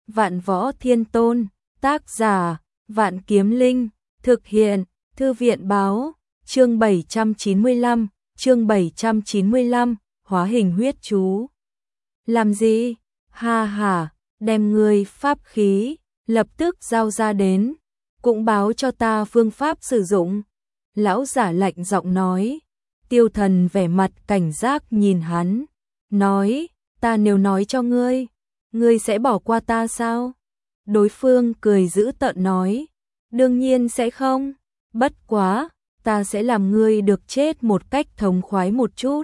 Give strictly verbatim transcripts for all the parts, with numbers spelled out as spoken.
Vạn Võ Thiên Tôn, tác giả, Vạn Kiếm Linh, thực hiện, Thư viện báo, chương bảy trăm chín mươi lăm, chương bảy trăm chín mươi lăm, hóa hình huyết chú. Làm gì? Ha ha, đem ngươi pháp khí, lập tức giao ra đến, cũng báo cho ta phương pháp sử dụng. Lão giả lạnh giọng nói. Tiêu Thần vẻ mặt cảnh giác nhìn hắn, nói, ta nếu nói cho ngươi, ngươi sẽ bỏ qua ta sao? Đối phương cười dữ tợn nói, đương nhiên sẽ không, bất quá, ta sẽ làm ngươi được chết một cách thống khoái một chút.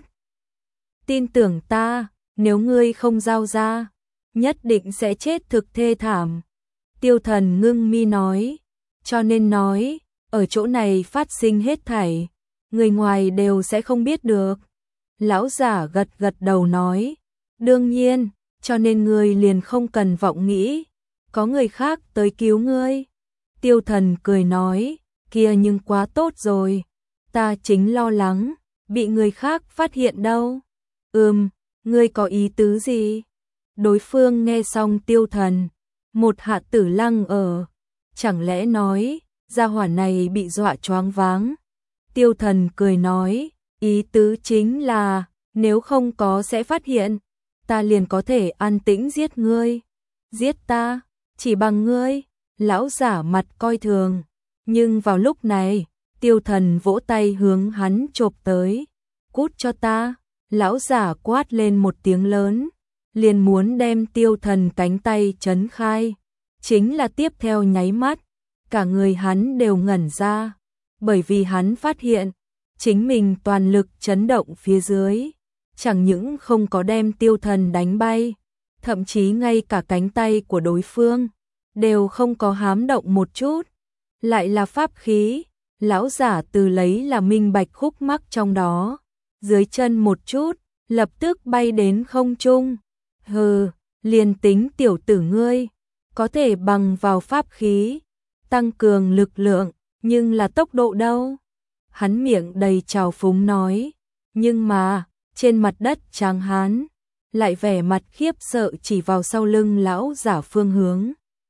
Tin tưởng ta, nếu ngươi không giao ra, nhất định sẽ chết thực thê thảm. Tiêu Thần ngưng mi nói, cho nên nói, ở chỗ này phát sinh hết thảy, người ngoài đều sẽ không biết được. Lão giả gật gật đầu nói, đương nhiên, cho nên ngươi liền không cần vọng nghĩ, có người khác tới cứu ngươi. Tiêu Thần cười nói, kia nhưng quá tốt rồi, ta chính lo lắng, bị người khác phát hiện đâu. Ừm, ngươi có ý tứ gì? Đối phương nghe xong Tiêu Thần, một hạ tử lăng ở, chẳng lẽ nói, gia hỏa này bị dọa choáng váng. Tiêu Thần cười nói, ý tứ chính là, nếu không có sẽ phát hiện, ta liền có thể an tĩnh giết ngươi. Giết ta, chỉ bằng ngươi. Lão giả mặt coi thường, nhưng vào lúc này, Tiêu Thần vỗ tay hướng hắn chộp tới. Cút cho ta. Lão giả quát lên một tiếng lớn, liền muốn đem Tiêu Thần cánh tay chấn khai. Chính là tiếp theo nháy mắt, cả người hắn đều ngẩn ra, bởi vì hắn phát hiện, chính mình toàn lực chấn động phía dưới, chẳng những không có đem Tiêu Thần đánh bay, thậm chí ngay cả cánh tay của đối phương đều không có hám động một chút. Lại là pháp khí, lão giả từ lấy là minh bạch khúc mắc trong đó, dưới chân một chút, lập tức bay đến không trung. Hừ, liền tính tiểu tử ngươi, có thể bằng vào pháp khí, tăng cường lực lượng, nhưng là tốc độ đâu? Hắn miệng đầy trào phúng nói, nhưng mà, trên mặt đất Tráng Hán, lại vẻ mặt khiếp sợ chỉ vào sau lưng lão giả phương hướng.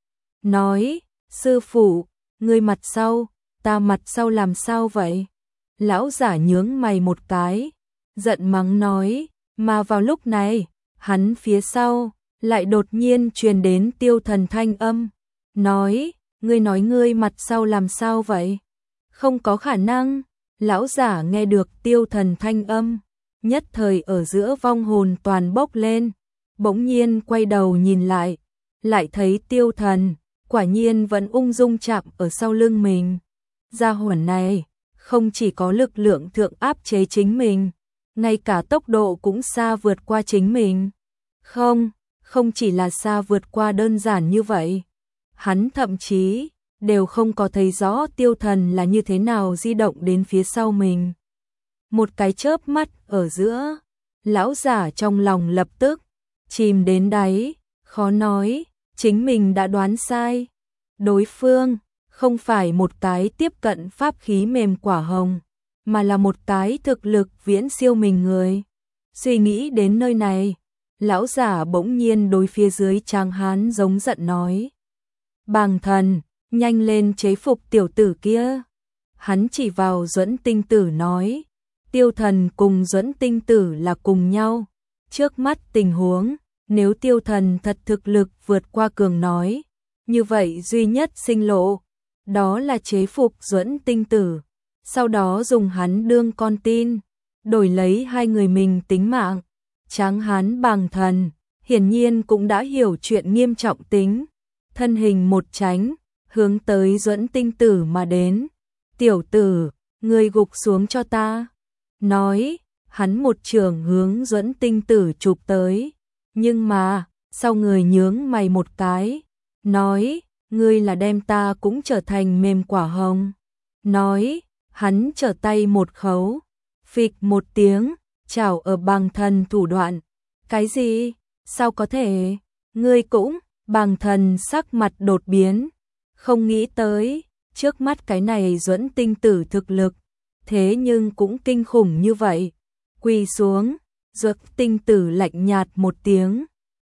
Nói, sư phụ, ngươi mặt sau, ta mặt sau làm sao vậy? Lão giả nhướng mày một cái, giận mắng nói, mà vào lúc này, hắn phía sau, lại đột nhiên truyền đến Tiêu Thần thanh âm, nói, ngươi nói ngươi mặt sau làm sao vậy? Không có khả năng. Lão giả nghe được Tiêu Thần thanh âm, nhất thời ở giữa vong hồn toàn bốc lên, bỗng nhiên quay đầu nhìn lại, lại thấy Tiêu Thần, quả nhiên vẫn ung dung chạm ở sau lưng mình. Gia hỏa này, không chỉ có lực lượng thượng áp chế chính mình, ngay cả tốc độ cũng xa vượt qua chính mình. Không, không chỉ là xa vượt qua đơn giản như vậy. Hắn thậm chí đều không có thấy rõ Tiêu Thần là như thế nào di động đến phía sau mình. Một cái chớp mắt ở giữa, lão giả trong lòng lập tức chìm đến đáy, khó nói, chính mình đã đoán sai. Đối phương không phải một cái tiếp cận pháp khí mềm quả hồng, mà là một cái thực lực viễn siêu mình người. Suy nghĩ đến nơi này, lão giả bỗng nhiên đối phía dưới Tráng Hán giống giận nói, Bàng Thần, nhanh lên chế phục tiểu tử kia. Hắn chỉ vào Duẫn Tinh Tử nói, Tiêu Thần cùng Duẫn Tinh Tử là cùng nhau. Trước mắt tình huống, nếu Tiêu Thần thật thực lực vượt qua cường nói, như vậy duy nhất sinh lộ, đó là chế phục Duẫn Tinh Tử, sau đó dùng hắn đương con tin, đổi lấy hai người mình tính mạng. Tráng Hán Bàng Thần, hiển nhiên cũng đã hiểu chuyện nghiêm trọng tính, thân hình một tránh, hướng tới Duẫn Tinh Tử mà đến. Tiểu tử, ngươi gục xuống cho ta. Nói, hắn một trường hướng Duẫn Tinh Tử chụp tới, nhưng mà, sau người nhướng mày một cái, nói, ngươi là đem ta cũng trở thành mềm quả hồng. Nói, hắn trở tay một khấu, phịch một tiếng, chảo ở Bàng Thần thủ đoạn. Cái gì? Sao có thể? Ngươi cũng? Bàng Thần sắc mặt đột biến, không nghĩ tới, trước mắt cái này Duẫn Tinh Tử thực lực, thế nhưng cũng kinh khủng như vậy. Quỳ xuống, Duẫn Tinh Tử lạnh nhạt một tiếng,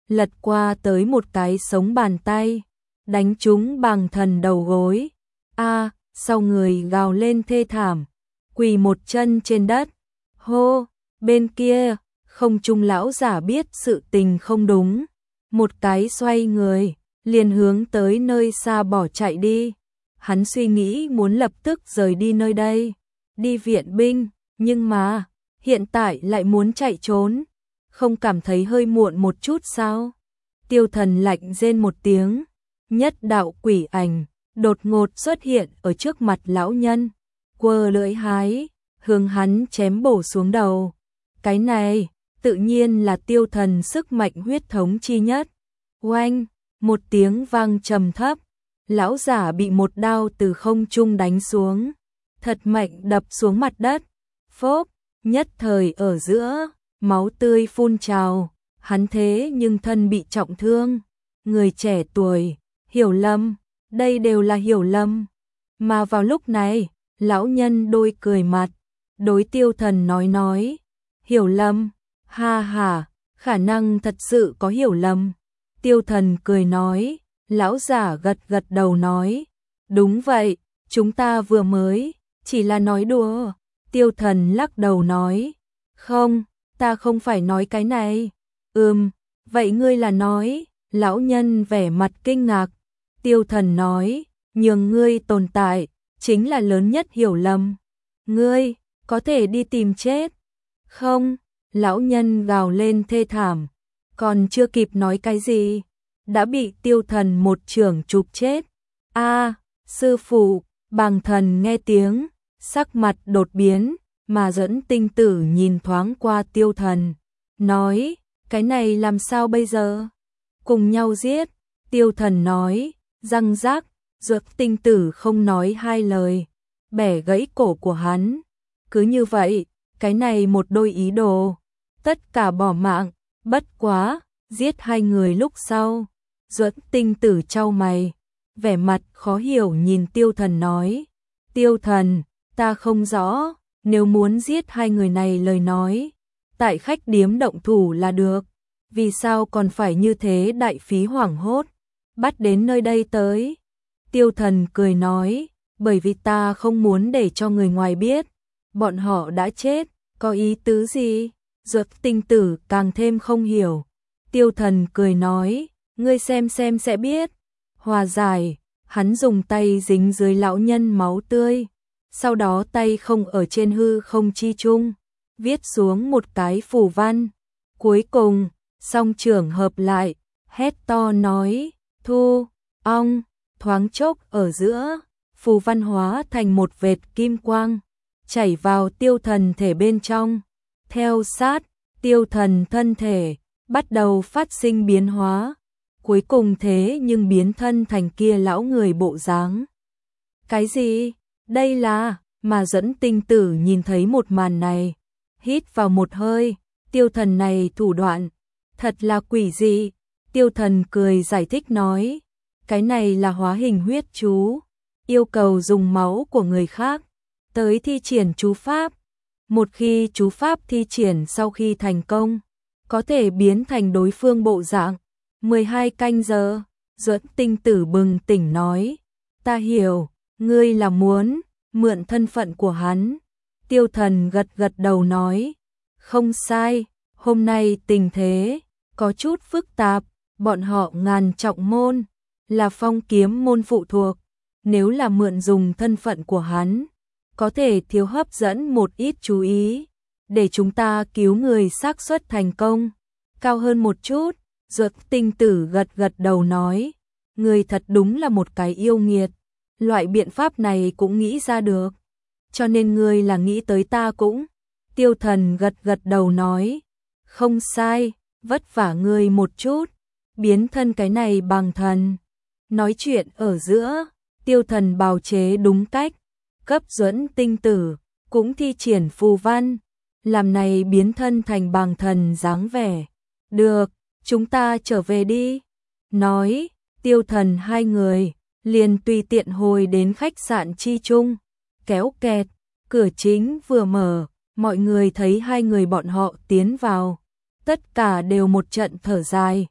lật qua tới một cái sống bàn tay, đánh trúng Bàng Thần đầu gối. A, sau người gào lên thê thảm, quỳ một chân trên đất. Hô, bên kia, không trung lão giả biết sự tình không đúng, một cái xoay người, liền hướng tới nơi xa bỏ chạy đi. Hắn suy nghĩ muốn lập tức rời đi nơi đây, đi viện binh, nhưng mà, hiện tại lại muốn chạy trốn, không cảm thấy hơi muộn một chút sao? Tiêu Thần lạnh rên một tiếng, nhất đạo quỷ ảnh đột ngột xuất hiện ở trước mặt lão nhân, quơ lưỡi hái, hướng hắn chém bổ xuống đầu. Cái này, tự nhiên là Tiêu Thần sức mạnh huyết thống chi nhất. Oanh, một tiếng vang trầm thấp, lão giả bị một đao từ không trung đánh xuống, thật mạnh đập xuống mặt đất. Phốp, nhất thời ở giữa, máu tươi phun trào, hắn thế nhưng thân bị trọng thương. Người trẻ tuổi, hiểu lầm, đây đều là hiểu lầm. Mà vào lúc này, lão nhân đôi cười mặt, đối Tiêu Thần nói nói, hiểu lầm, ha ha, khả năng thật sự có hiểu lầm. Tiêu Thần cười nói, lão giả gật gật đầu nói, đúng vậy, chúng ta vừa mới, chỉ là nói đùa. Tiêu Thần lắc đầu nói, không, ta không phải nói cái này. Ừm, vậy ngươi là nói, lão nhân vẻ mặt kinh ngạc. Tiêu Thần nói, nhường ngươi tồn tại, chính là lớn nhất hiểu lầm. Ngươi, có thể đi tìm chết. Không, lão nhân gào lên thê thảm, còn chưa kịp nói cái gì, đã bị Tiêu Thần một chưởng chụp chết. A, sư phụ, Bàng Thần nghe tiếng, sắc mặt đột biến, mà Dẫn Tinh Tử nhìn thoáng qua Tiêu Thần, nói, cái này làm sao bây giờ? Cùng nhau giết. Tiêu Thần nói, răng rác, Dẫn Tinh Tử không nói hai lời, bẻ gãy cổ của hắn. Cứ như vậy, cái này một đôi ý đồ, tất cả bỏ mạng, bất quá, giết hai người lúc sau. Dẫn Tinh Tử chau mày, vẻ mặt khó hiểu nhìn Tiêu Thần nói, Tiêu Thần, ta không rõ, nếu muốn giết hai người này lời nói, tại khách điếm động thủ là được, vì sao còn phải như thế đại phí hoảng hốt, bắt đến nơi đây tới. Tiêu Thần cười nói, bởi vì ta không muốn để cho người ngoài biết, bọn họ đã chết, có ý tứ gì? Dẫn Tinh Tử càng thêm không hiểu. Tiêu Thần cười nói, ngươi xem xem sẽ biết. Hòa giải, hắn dùng tay dính dưới lão nhân máu tươi, sau đó tay không ở trên hư không chi chung, viết xuống một cái phù văn. Cuối cùng, song trưởng hợp lại, hét to nói, thu, ong, thoáng chốc ở giữa, phù văn hóa thành một vệt kim quang, chảy vào Tiêu Thần thể bên trong. Theo sát, Tiêu Thần thân thể bắt đầu phát sinh biến hóa, cuối cùng thế nhưng biến thân thành kia lão người bộ dáng. Cái gì? Đây là, mà Dẫn Tinh Tử nhìn thấy một màn này, hít vào một hơi, Tiêu Thần này thủ đoạn, thật là quỷ dị. Tiêu Thần cười giải thích nói, cái này là hóa hình huyết chú, yêu cầu dùng máu của người khác, tới thi triển chú pháp. Một khi chú pháp thi triển sau khi thành công, có thể biến thành đối phương bộ dạng. mười hai canh giờ, Dẫn Tinh Tử bừng tỉnh nói, ta hiểu, ngươi là muốn mượn thân phận của hắn. Tiêu Thần gật gật đầu nói, không sai, hôm nay tình thế có chút phức tạp, bọn họ Ngàn Trọng môn là Phong Kiếm môn phụ thuộc, nếu là mượn dùng thân phận của hắn, có thể thiếu hấp dẫn một ít chú ý, để chúng ta cứu người xác suất thành công cao hơn một chút. Dẫn Tinh Tử gật gật đầu nói, người thật đúng là một cái yêu nghiệt, loại biện pháp này cũng nghĩ ra được, cho nên người là nghĩ tới ta cũng. Tiêu Thần gật gật đầu nói, không sai, vất vả người một chút, biến thân cái này Bàng Thần. Nói chuyện ở giữa, Tiêu Thần bào chế đúng cách, cấp Dẫn Tinh Tử cũng thi triển phù văn, làm này biến thân thành Bàng Thần dáng vẻ. Được, chúng ta trở về đi. Nói, Tiêu Thần hai người liền tùy tiện hồi đến khách sạn chi chung, kéo kẹt, cửa chính vừa mở, mọi người thấy hai người bọn họ tiến vào, tất cả đều một trận thở dài,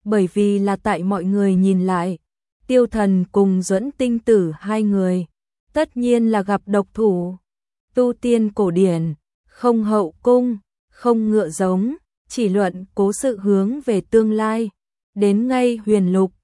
bởi vì là tại mọi người nhìn lại, Tiêu Thần cùng Duẫn Tinh Tử hai người, tất nhiên là gặp độc thủ. Tu tiên cổ điển, không hậu cung, không ngựa giống, chỉ luận cố sự hướng về tương lai. Đến ngay huyền lục,